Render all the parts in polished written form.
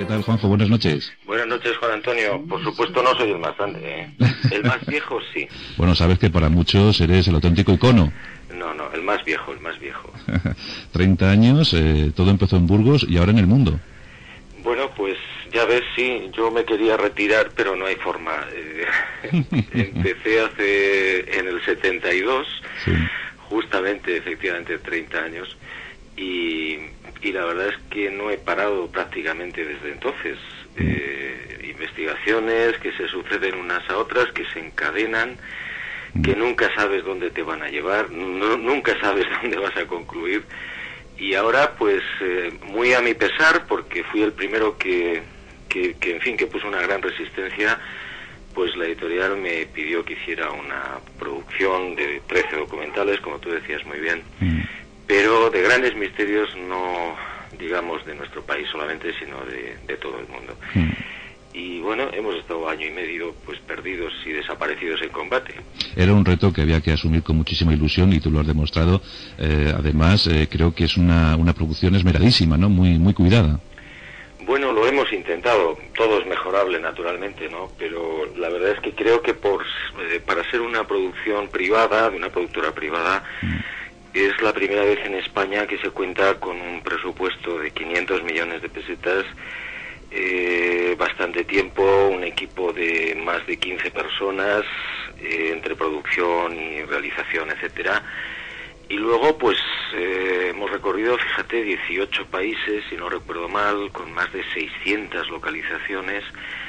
¿Qué tal, Juanjo? Buenas noches. Buenas noches, Juan Antonio. Por supuesto no soy el más grande, ¿eh? El más viejo sí. Bueno, sabes que para muchos eres el auténtico icono. No, el más viejo, el más viejo. 30 años, todo empezó en Burgos y ahora en el mundo. Bueno, pues ya ves, sí, yo me quería retirar, pero no hay forma. Empecé en el 72, sí. Justamente, efectivamente, 30 años, y la verdad es que no he parado prácticamente desde entonces. Investigaciones que se suceden unas a otras, que se encadenan, que nunca sabes dónde te van a llevar, nunca sabes dónde vas a concluir. Y ahora, pues, muy a mi pesar, porque fui el primero que en fin, que puso una gran resistencia, pues la editorial me pidió que hiciera una producción de 13 documentales, como tú decías muy bien, pero de grandes misterios, no digamos de nuestro país solamente, sino de todo el mundo. Y bueno, hemos estado año y medio pues perdidos y desaparecidos en combate. Era un reto que había que asumir con muchísima ilusión y tú lo has demostrado. Además, creo que es una producción esmeradísima, ¿no? Muy cuidada. Bueno, lo hemos intentado. Todo es mejorable, naturalmente, ¿no? Pero la verdad es que creo que para ser una producción privada, de una productora privada, es la primera vez en España que se cuenta con un presupuesto de 500 millones de pesetas, bastante tiempo, un equipo de más de 15 personas, entre producción y realización, etcétera. Y luego, pues, hemos recorrido, fíjate, 18 países, si no recuerdo mal, con más de 600 localizaciones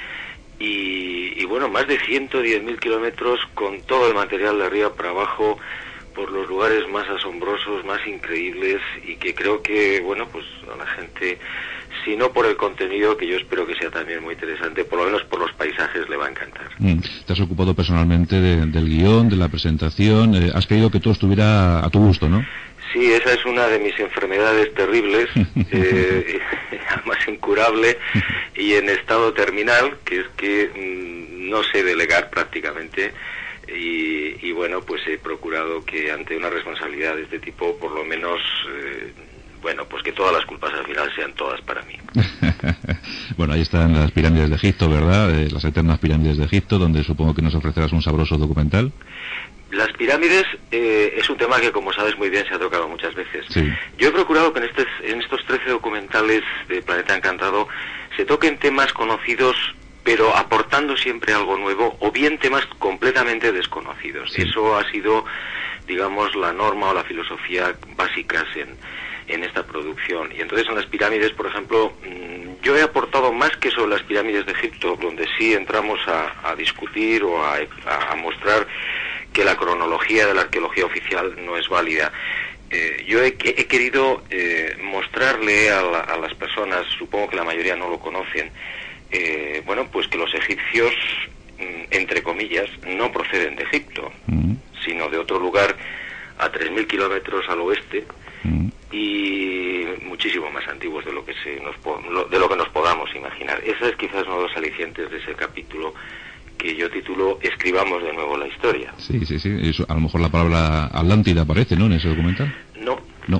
y bueno, más de 110.000 kilómetros con todo el material de arriba para abajo, por los lugares más asombrosos, más increíbles, y que creo que, bueno, pues a la gente, si no por el contenido, que yo espero que sea también muy interesante, por lo menos por los paisajes, le va a encantar. Te has ocupado personalmente del guión, de la presentación, has querido que todo estuviera a tu gusto, ¿no? Sí, esa es una de mis enfermedades terribles, además incurable y en estado terminal, que es que no sé delegar prácticamente. Y bueno, pues he procurado que ante una responsabilidad de este tipo, por lo menos, bueno, pues que todas las culpas al final sean todas para mí. Bueno, ahí están las pirámides de Egipto, ¿verdad? Las eternas pirámides de Egipto, donde supongo que nos ofrecerás un sabroso documental. Las pirámides es un tema que, como sabes muy bien, se ha tocado muchas veces. Sí. Yo he procurado que en estos 13 documentales de Planeta Encantado se toquen temas conocidos, pero aportando siempre algo nuevo, o bien temas completamente desconocidos. Sí. Eso ha sido, digamos, la norma o la filosofía básicas en esta producción. Y entonces en las pirámides, por ejemplo, yo he aportado más que sobre las pirámides de Egipto, donde sí entramos a discutir o a mostrar que la cronología de la arqueología oficial no es válida. Yo he querido mostrarle a las personas, supongo que la mayoría no lo conocen, bueno, pues que los egipcios, entre comillas, no proceden de Egipto, sino de otro lugar a 3.000 kilómetros al oeste y muchísimo más antiguos de lo que nos podamos imaginar. Ese es quizás uno de los alicientes de ese capítulo que yo titulo Escribamos de nuevo la historia. Sí. Eso, a lo mejor la palabra Atlántida aparece, ¿no?, en ese documental. No.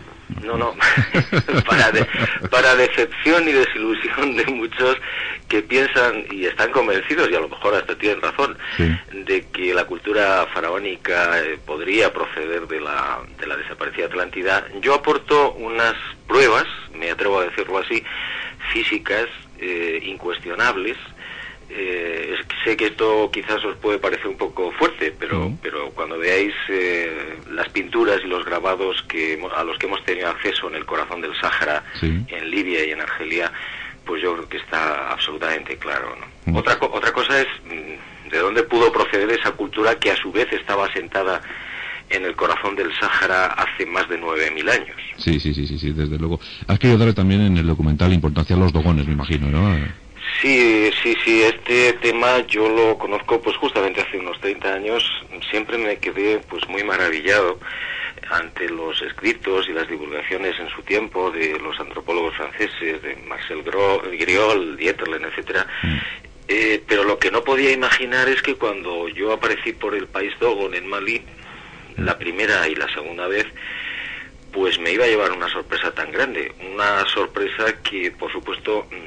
para decepción y desilusión de muchos que piensan y están convencidos, y a lo mejor hasta tienen razón, de que la cultura faraónica podría proceder de la desaparecida Atlántida, yo aporto unas pruebas, me atrevo a decirlo así, físicas, incuestionables. Sé que esto quizás os puede parecer un poco fuerte, pero cuando veáis las pinturas y los grabados a los que hemos tenido acceso en el corazón del Sáhara, en Libia y en Argelia, pues yo creo que está absolutamente claro, ¿no? Otra cosa es de dónde pudo proceder esa cultura que a su vez estaba asentada en el corazón del Sáhara hace más de 9.000 años. Sí, desde luego. Has querido darle también en el documental importancia a los dogones, me imagino, ¿no? Sí, este tema yo lo conozco pues justamente hace unos 30 años. Siempre me quedé pues muy maravillado ante los escritos y las divulgaciones en su tiempo de los antropólogos franceses, de Marcel Griol, Dieterlen, etcétera. Pero lo que no podía imaginar es que cuando yo aparecí por el país Dogon en Malí, la primera y la segunda vez, pues me iba a llevar una sorpresa tan grande, una sorpresa que por supuesto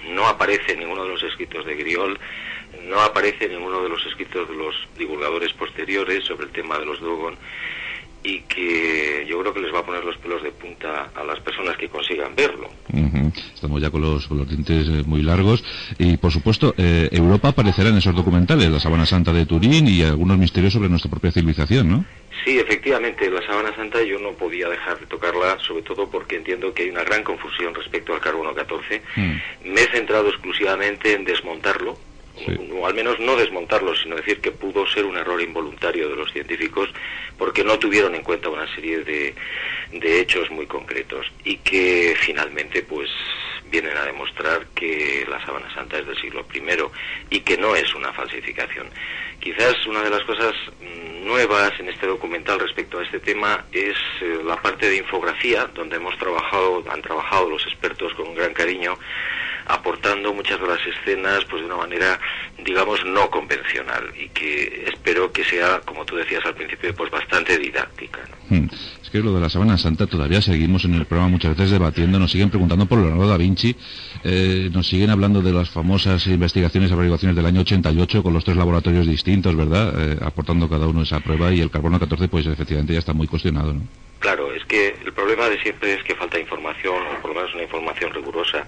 no aparece en ninguno de los escritos de Griol, no aparece en ninguno de los escritos de los divulgadores posteriores sobre el tema de los Dogon, y que yo creo que les va a poner los pelos de punta a las personas que consigan verlo. Estamos ya con los dientes muy largos. Y, por supuesto, Europa aparecerá en esos documentales, la Sábana Santa de Turín y algunos misterios sobre nuestra propia civilización, ¿no? Sí, efectivamente, la Sábana Santa yo no podía dejar de tocarla, sobre todo porque entiendo que hay una gran confusión respecto al carbono 14. Me he centrado exclusivamente en desmontarlo, o al menos no desmontarlo, sino decir que pudo ser un error involuntario de los científicos porque no tuvieron en cuenta una serie de hechos muy concretos y que finalmente pues vienen a demostrar que la Sábana Santa es del siglo I y que no es una falsificación. Quizás una de las cosas nuevas en este documental respecto a este tema es la parte de infografía, donde han trabajado los expertos con un gran cariño, aportando muchas de las escenas pues de una manera, digamos, no convencional, y que espero que sea, como tú decías al principio, pues bastante didáctica, ¿no? Es que lo de la Sábana Santa todavía seguimos en el programa muchas veces debatiendo, nos siguen preguntando por Leonardo da Vinci, nos siguen hablando de las famosas investigaciones y averiguaciones del año 88 con los 3 laboratorios distintos, ¿verdad? Aportando cada uno esa prueba, y el carbono 14 pues efectivamente ya está muy cuestionado, ¿no? Claro, es que el problema de siempre es que falta información, o por lo menos una información rigurosa.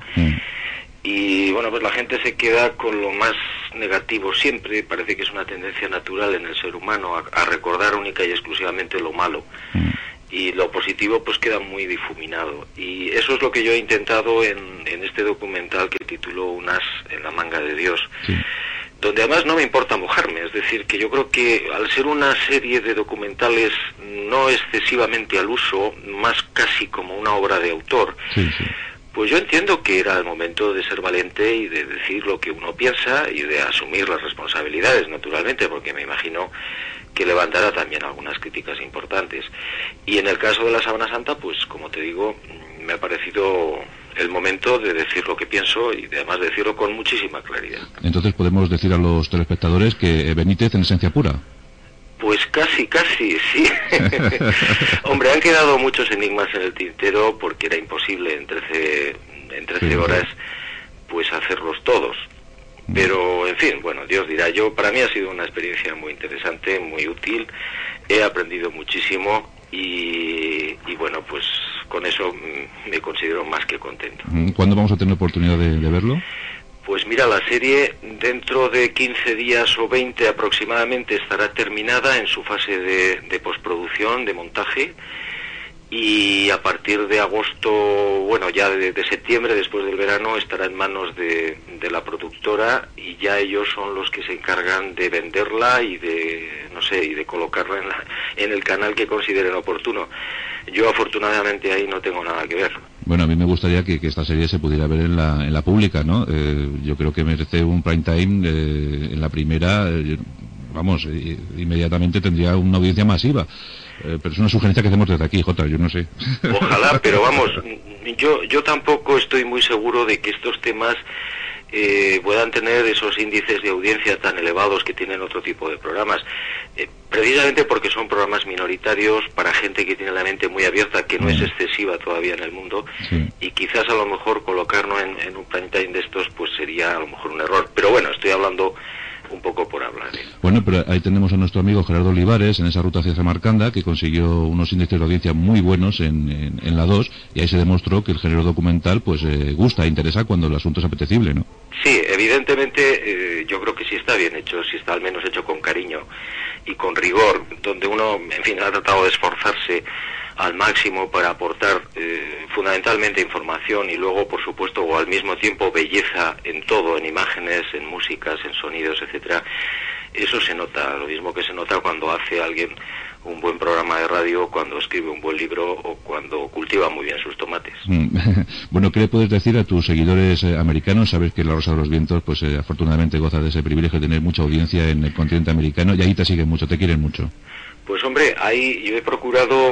Y bueno, pues la gente se queda con lo más negativo siempre, parece que es una tendencia natural en el ser humano a recordar única y exclusivamente lo malo. Y lo positivo pues queda muy difuminado. Y eso es lo que yo he intentado en este documental que titulo Un as en la manga de Dios. Donde además no me importa mojarme, es decir, que yo creo que al ser una serie de documentales no excesivamente al uso, más casi como una obra de autor, pues yo entiendo que era el momento de ser valiente y de decir lo que uno piensa y de asumir las responsabilidades, naturalmente, porque me imagino que levantará también algunas críticas importantes. Y en el caso de la Sábana Santa, pues como te digo, me ha parecido el momento de decir lo que pienso y además de decirlo con muchísima claridad. Entonces podemos decir a los telespectadores que Benítez en esencia pura. Pues casi, sí. Hombre, han quedado muchos enigmas en el tintero porque era imposible en 13 horas pues hacerlos todos. Pero, en fin, bueno, Dios dirá. Para mí ha sido una experiencia muy interesante, muy útil. He aprendido muchísimo y bueno, pues con eso me considero más que contento. ¿Cuándo vamos a tener oportunidad de verlo? Pues mira, la serie dentro de 15 días o 20 aproximadamente estará terminada en su fase de postproducción, de montaje, y a partir de agosto, bueno, ya de septiembre, después del verano, estará en manos de la productora, y ya ellos son los que se encargan de venderla y de colocarla en el canal que consideren oportuno. Yo afortunadamente ahí no tengo nada que ver. Bueno, a mí me gustaría que esta serie se pudiera ver en la pública, ¿no? Yo creo que merece un prime time en la primera, inmediatamente tendría una audiencia masiva. Pero es una sugerencia que hacemos desde aquí, Jota, yo no sé. Ojalá, pero vamos, yo tampoco estoy muy seguro de que estos temas puedan tener esos índices de audiencia tan elevados que tienen otro tipo de programas, precisamente porque son programas minoritarios para gente que tiene la mente muy abierta, que no es excesiva todavía en el mundo, y quizás a lo mejor colocarnos en un prime time de estos pues sería a lo mejor un error, pero bueno, estoy hablando un poco por hablar. Bueno, pero ahí tenemos a nuestro amigo Gerardo Olivares en esa ruta hacia Samarcanda, que consiguió unos índices de audiencia muy buenos en la 2, y ahí se demostró que el género documental pues gusta, interesa cuando el asunto es apetecible, ¿no? Sí, evidentemente yo creo que sí está bien hecho, sí está al menos hecho con cariño y con rigor, donde uno, en fin, ha tratado de esforzarse al máximo para aportar fundamentalmente información y luego, por supuesto, o al mismo tiempo belleza en todo, en imágenes, en músicas, en sonidos, etcétera. Eso se nota, lo mismo que se nota cuando hace alguien un buen programa de radio, cuando escribe un buen libro o cuando cultiva muy bien sus tomates. Bueno, ¿qué le puedes decir a tus seguidores americanos? Sabes que La Rosa de los Vientos, pues afortunadamente goza de ese privilegio de tener mucha audiencia en el continente americano, y ahí te siguen mucho, te quieren mucho. Pues hombre, ahí yo he procurado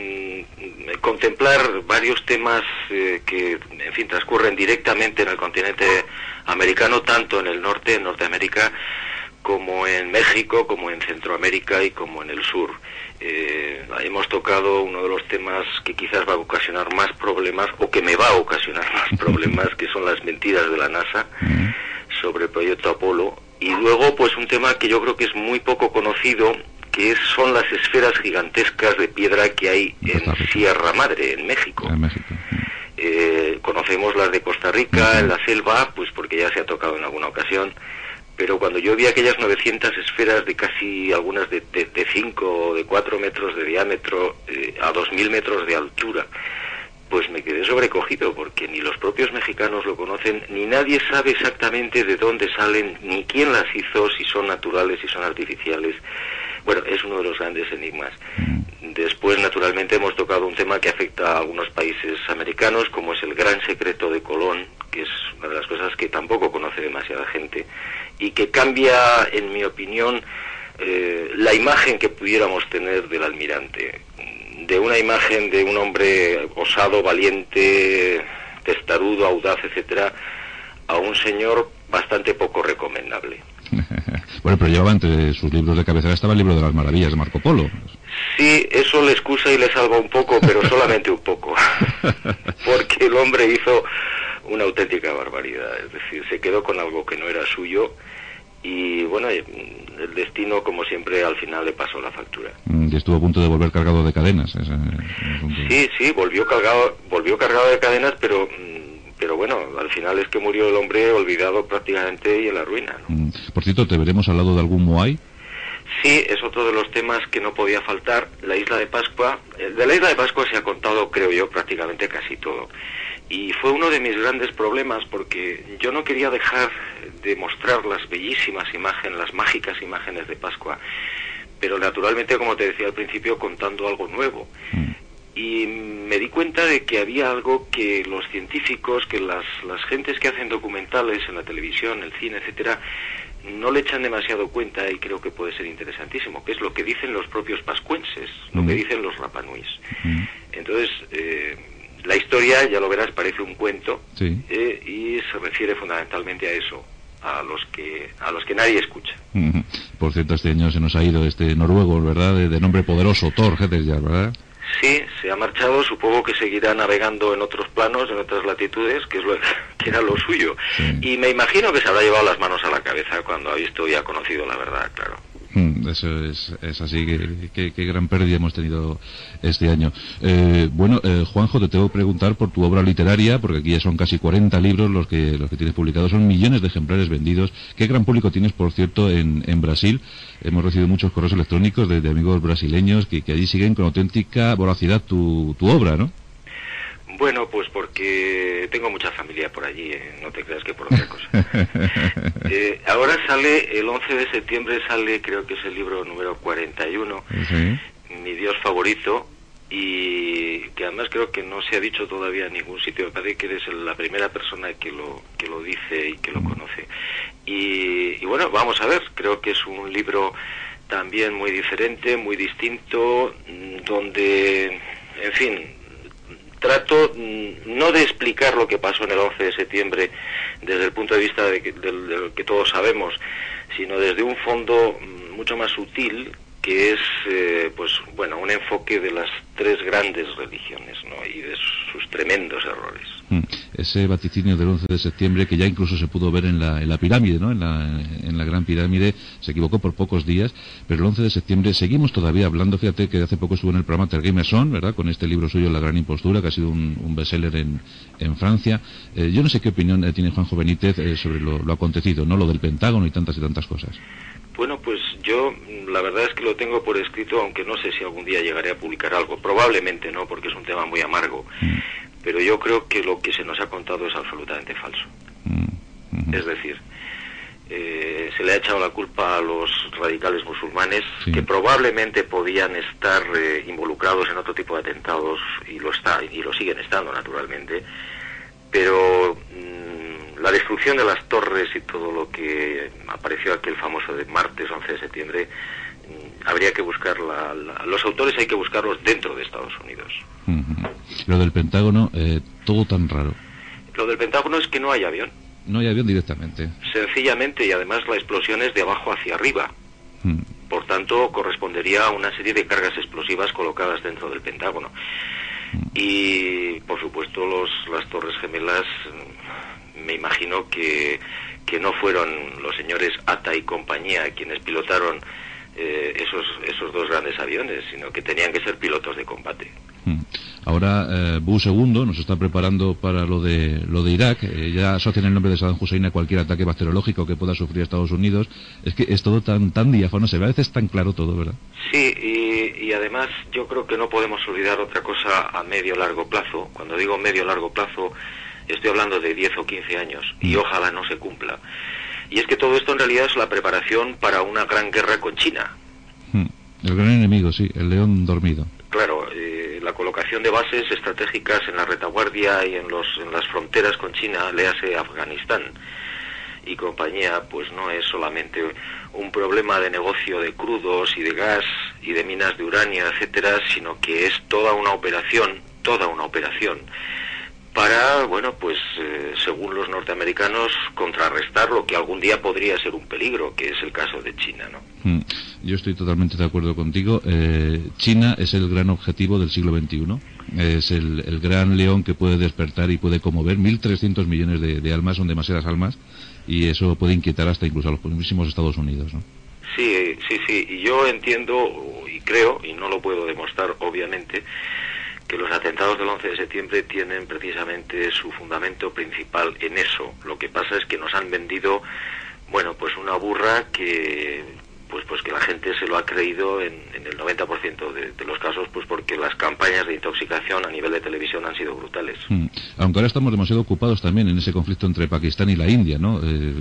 contemplar varios temas que, en fin, transcurren directamente en el continente americano, tanto en el norte, en Norteamérica, como en México, como en Centroamérica y como en el sur. Hemos tocado uno de los temas que quizás va a ocasionar más problemas, o que me va a ocasionar más problemas, que son las mentiras de la NASA sobre el proyecto Apolo. Y luego, pues un tema que yo creo que es muy poco conocido, que son las esferas gigantescas de piedra que hay en Sierra Madre, en México. Conocemos las de Costa Rica, en la selva, pues porque ya se ha tocado en alguna ocasión, pero cuando yo vi aquellas 900 esferas de casi, algunas de 5 o de 4 metros de diámetro, a 2000 metros de altura, pues me quedé sobrecogido, porque ni los propios mexicanos lo conocen, ni nadie sabe exactamente de dónde salen, ni quién las hizo, si son naturales, si son artificiales. Bueno, es uno de los grandes enigmas. Después, naturalmente, hemos tocado un tema que afecta a algunos países americanos, como es el gran secreto de Colón, que es una de las cosas que tampoco conoce demasiada gente, y que cambia, en mi opinión, la imagen que pudiéramos tener del almirante. De una imagen de un hombre osado, valiente, testarudo, audaz, etcétera, a un señor bastante poco recomendable. Bueno, pero llevaba entre sus libros de cabecera, estaba el libro de las maravillas de Marco Polo. Sí, eso le excusa y le salva un poco, pero solamente un poco. Porque el hombre hizo una auténtica barbaridad. Es decir, se quedó con algo que no era suyo. Y bueno, el destino, como siempre, al final le pasó la factura. Y estuvo a punto de volver cargado de cadenas. Sí, volvió cargado de cadenas, pero bueno, al final es que murió el hombre olvidado prácticamente y en la ruina, ¿no? Por cierto, ¿te veremos al lado de algún Moai? Sí, es otro de los temas que no podía faltar, la isla de Pascua. De la isla de Pascua se ha contado, creo yo, prácticamente casi todo. Y fue uno de mis grandes problemas, porque yo no quería dejar de mostrar las bellísimas imágenes, las mágicas imágenes de Pascua, pero naturalmente, como te decía al principio, contando algo nuevo. Y me di cuenta de que había algo que los científicos, que las gentes que hacen documentales en la televisión, el cine, etcétera, no le echan demasiado cuenta, y creo que puede ser interesantísimo, que es lo que dicen los propios pascuenses, lo que dicen los Rapanuis. Entonces, la historia, ya lo verás, parece un cuento, y se refiere fundamentalmente a eso, a los que nadie escucha. Por cierto, este año se nos ha ido este noruego, ¿verdad?, de nombre poderoso, Thor Heyerdahl, ¿verdad? Sí, se ha marchado, supongo que seguirá navegando en otros planos, en otras latitudes, que era lo suyo. Y me imagino que se habrá llevado las manos a la cabeza cuando ha visto y ha conocido la verdad, claro. Eso es así, qué gran pérdida hemos tenido este año. Juanjo, te tengo que preguntar por tu obra literaria, porque aquí ya son casi 40 libros los que tienes publicados, son millones de ejemplares vendidos. ¿Qué gran público tienes, por cierto, en Brasil? Hemos recibido muchos correos electrónicos de amigos brasileños que allí siguen con auténtica voracidad tu obra, ¿no? Bueno, pues porque tengo mucha familia por allí, no te creas que por otra cosa. Ahora sale, el 11 de septiembre sale, creo que es el libro número 41, Mi Dios favorito, y que además creo que no se ha dicho todavía en ningún sitio. Me parece que eres la primera persona que lo dice y que lo conoce. Y bueno, vamos a ver, creo que es un libro también muy diferente, muy distinto, donde, en fin, trato no de explicar lo que pasó en el 11 de septiembre desde el punto de vista de lo que todos sabemos, sino desde un fondo mucho más sutil, que es un enfoque de las tres grandes religiones, ¿no?, y de sus tremendos errores. Ese vaticinio del 11 de septiembre, que ya incluso se pudo ver en la pirámide, ¿no?, en la gran pirámide, se equivocó por pocos días, pero el 11 de septiembre seguimos todavía hablando. Fíjate que hace poco estuvo en el programa Tergué Mesón, ¿verdad?, con este libro suyo, La gran impostura, que ha sido un bestseller en Francia. Yo no sé qué opinión tiene Juanjo Benítez sobre lo acontecido, ¿no?, lo del Pentágono y tantas cosas. Bueno, pues yo la verdad es que lo tengo por escrito, aunque no sé si algún día llegaré a publicar algo. Probablemente no, porque es un tema muy amargo. Pero yo creo que lo que se nos ha contado es absolutamente falso. Es decir, se le ha echado la culpa a los radicales musulmanes, que probablemente podían estar involucrados en otro tipo de atentados, y lo siguen estando, naturalmente. Pero la destrucción de las torres y todo lo que apareció aquel famoso de martes 11 de septiembre, habría que buscar los autores, hay que buscarlos dentro de Estados Unidos. Lo del Pentágono, todo tan raro. Lo del Pentágono es que no hay avión. No hay avión directamente. Sencillamente, y además la explosión es de abajo hacia arriba. Por tanto, correspondería a una serie de cargas explosivas colocadas dentro del Pentágono. Y, por supuesto, las Torres Gemelas, me imagino que no fueron los señores Atta y compañía quienes pilotaron esos dos grandes aviones, sino que tenían que ser pilotos de combate. Ahora Bush II nos está preparando para lo de Irak. Ya asocian el nombre de Saddam Hussein a cualquier ataque bacteriológico que pueda sufrir Estados Unidos. Es que es todo tan diáfano, se ve a veces tan claro todo, ¿verdad? Sí, y además yo creo que no podemos olvidar otra cosa a medio-largo plazo. Cuando digo medio-largo plazo, estoy hablando de 10 o 15 años, y ojalá no se cumpla. Y es que todo esto en realidad es la preparación para una gran guerra con China. El gran enemigo, sí, el león dormido. Claro, la colocación de bases estratégicas en la retaguardia y en las fronteras con China, léase Afganistán y compañía, pues no es solamente un problema de negocio de crudos y de gas y de minas de uranio, etcétera, sino que es toda una operación para, bueno, pues según los norteamericanos, contrarrestar lo que algún día podría ser un peligro, que es el caso de China, ¿no? Yo estoy totalmente de acuerdo contigo. China es el gran objetivo del siglo XXI. Es el gran león que puede despertar y puede conmover. 1.300 millones de almas, son demasiadas almas, y eso puede inquietar hasta incluso a los mismos Estados Unidos, ¿no? Sí, y yo entiendo y creo, y no lo puedo demostrar obviamente, que los atentados del 11 de septiembre tienen precisamente su fundamento principal en eso. Lo que pasa es que nos han vendido, bueno, pues una burra que pues que la gente se lo ha creído en el 90% de los casos, pues porque las campañas de intoxicación a nivel de televisión han sido brutales. Aunque ahora estamos demasiado ocupados también en ese conflicto entre Pakistán y la India, ¿no?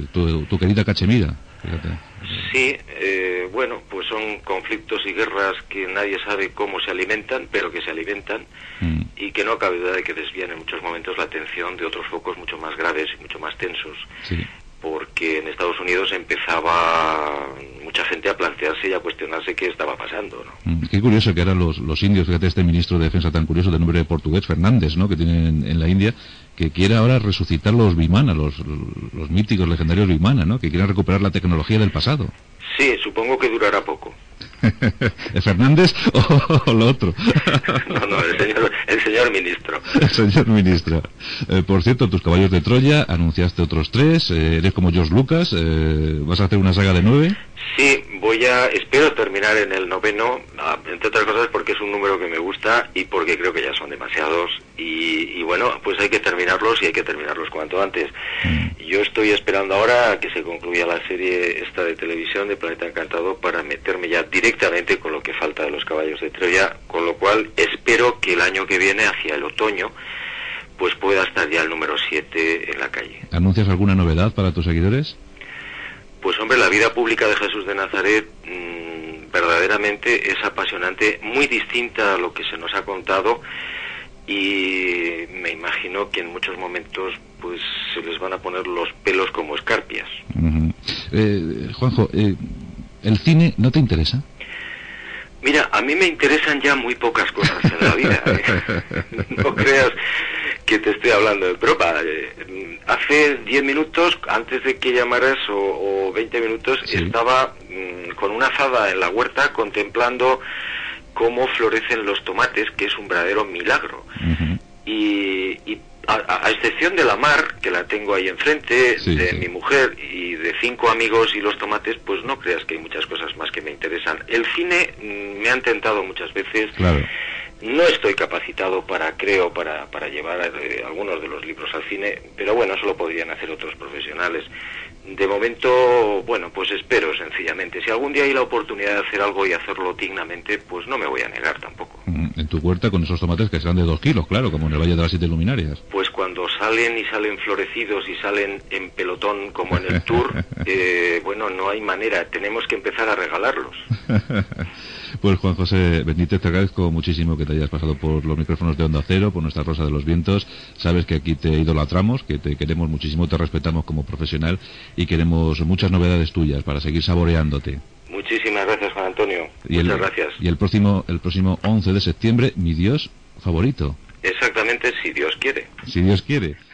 Tu querida Cachemira, fíjate. Sí, bueno, pues son conflictos y guerras que nadie sabe cómo se alimentan, pero que se alimentan, y que no cabe duda de que desvían en muchos momentos la atención de otros focos mucho más graves y mucho más tensos. Sí. Porque en Estados Unidos empezaba mucha gente a plantearse y a cuestionarse qué estaba pasando, ¿no? Qué curioso que ahora los indios, fíjate, este ministro de Defensa tan curioso, de nombre portugués, Fernández, ¿no?, que tienen en la India, que quiere ahora resucitar los Vimana, los míticos, legendarios Vimana, ¿no?, que quieren recuperar la tecnología del pasado. Sí, supongo que durará poco. ¿El Fernández o lo otro? No, el señor ministro. El señor ministro. Por cierto, tus caballos de Troya, anunciaste otros 3, eres como George Lucas, ¿vas a hacer una saga de 9? Sí, espero terminar en el 9º, entre otras cosas porque es un número que me gusta y porque creo que ya son demasiados y bueno, pues hay que terminarlos y hay que terminarlos cuanto antes. Yo estoy esperando ahora a que se concluya la serie esta de televisión de Planeta Encantado para meterme ya directamente con lo que falta de los caballos de Troya, con lo cual espero que el año que viene, hacia el otoño, pues pueda estar ya el número 7 en la calle. ¿Anuncias alguna novedad para tus seguidores? Pues hombre, la vida pública de Jesús de Nazaret verdaderamente es apasionante, muy distinta a lo que se nos ha contado, y me imagino que en muchos momentos pues se les van a poner los pelos como escarpias. Juanjo, ¿el cine no te interesa? Mira, a mí me interesan ya muy pocas cosas en la vida. No creas que te estoy hablando de broma. Hace 10 minutos, antes de que llamaras, o 20 minutos, sí, estaba con una azada en la huerta contemplando cómo florecen los tomates, que es un verdadero milagro. Y a excepción de la mar, que la tengo ahí enfrente, de mi mujer y de 5 amigos y los tomates, pues no creas que hay muchas cosas más que me interesan. El cine me han tentado muchas veces. Claro. No estoy capacitado para llevar algunos de los libros al cine, pero bueno, eso lo podrían hacer otros profesionales. De momento, bueno, pues espero sencillamente. Si algún día hay la oportunidad de hacer algo y hacerlo dignamente, pues no me voy a negar tampoco. En tu huerta con esos tomates que serán de 2 kilos, claro, como en el Valle de las 7 Luminarias. Pues cuando salen florecidos y salen en pelotón como en el Tour, bueno, no hay manera, tenemos que empezar a regalarlos. Pues Juan José Benítez, te agradezco muchísimo que te hayas pasado por los micrófonos de Onda Cero, por nuestra Rosa de los Vientos. Sabes que aquí te idolatramos, que te queremos muchísimo, te respetamos como profesional y queremos muchas novedades tuyas para seguir saboreándote. Muchísimas gracias, Juan Antonio. Muchas gracias. Y el próximo 11 de septiembre, mi Dios favorito. Exactamente, si Dios quiere. Si Dios quiere.